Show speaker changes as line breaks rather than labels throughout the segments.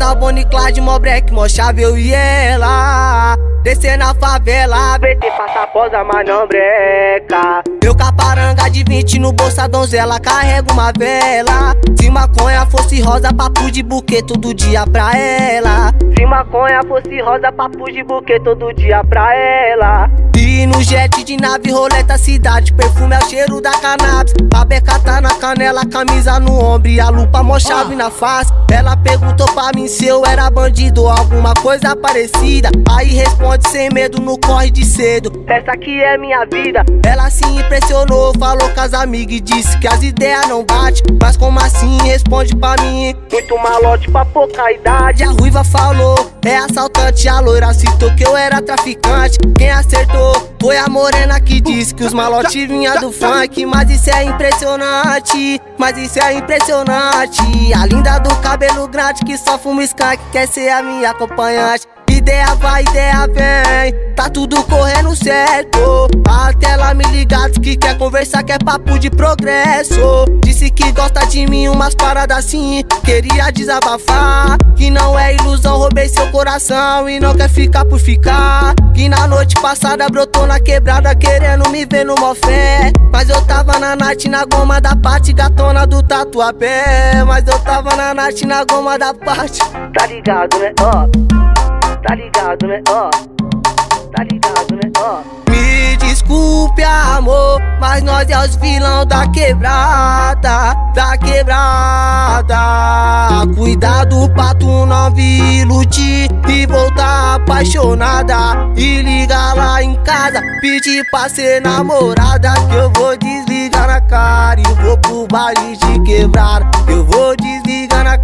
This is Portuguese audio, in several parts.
na Bonnie Clyde, mó break, mó chave, eu e ela. Descer na favela, BT passa posa, mas não breca. Eu caparanga de 20 no bolsa, donzela, carrego uma vela. Se maconha fosse rosa, papo de buquê todo dia pra ela. Se maconha fosse rosa, papo de buquê todo dia pra ela. E no jet de nave, roleta cidade, perfume é o cheiro da cannabis. A beca tá na canela, camisa no ombro e a lupa mó chave na face. Ela perguntou pra mim se eu era bandido ou alguma coisa parecida. Aí responde sem medo, no corre de cedo, essa aqui é minha vida. Ela se impressionou, falou com as amigas e disse que as ideias não batem. Mas como assim? Responde pra mim, muito malote pra pouca idade. A ruiva falou, é assaltante. A loira citou que eu era traficante. Quem acertou foi a morena que disse que os malotes vinha do funk. Mas isso é impressionante, mas isso é impressionante. A linda do cabelo grande que só fuma skunk, quer ser a minha acompanhante. Ideia vai, ideia vem, tá tudo correndo certo. Até ela me ligar, diz que quer conversar, quer papo de progresso. Disse que gosta de mim, umas paradas assim, queria desabafar. Que não é ilusão, roubei seu coração e não quer ficar por ficar. Que na noite passada brotou na quebrada, querendo me ver no mó fé. Mas eu tava na night na goma da parte, gatona do Tatuapé. Mas eu tava na night na goma da parte. Tá ligado, né? Tá ligado, né? Tá ligado, né? Me desculpe, amor, mas nós é os vilão da quebrada, da quebrada. Cuidado pra tu não vir iludir e voltar apaixonada. E liga lá em casa, pedir pra ser namorada, que eu vou desligar na cara e vou pro baile de quebrada. Eu vou desligar na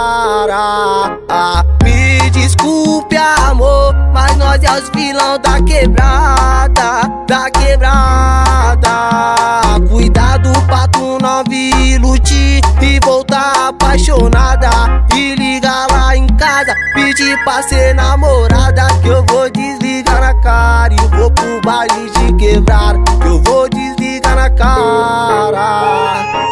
cara. Me desculpe, amor, mas nós é os vilão da quebrada, da quebrada. Cuidado pra tu não vir iludir e voltar apaixonada. E liga lá em casa, pedir pra ser namorada, que eu vou desligar na cara e vou pro baile de quebrada. Eu vou desligar na cara.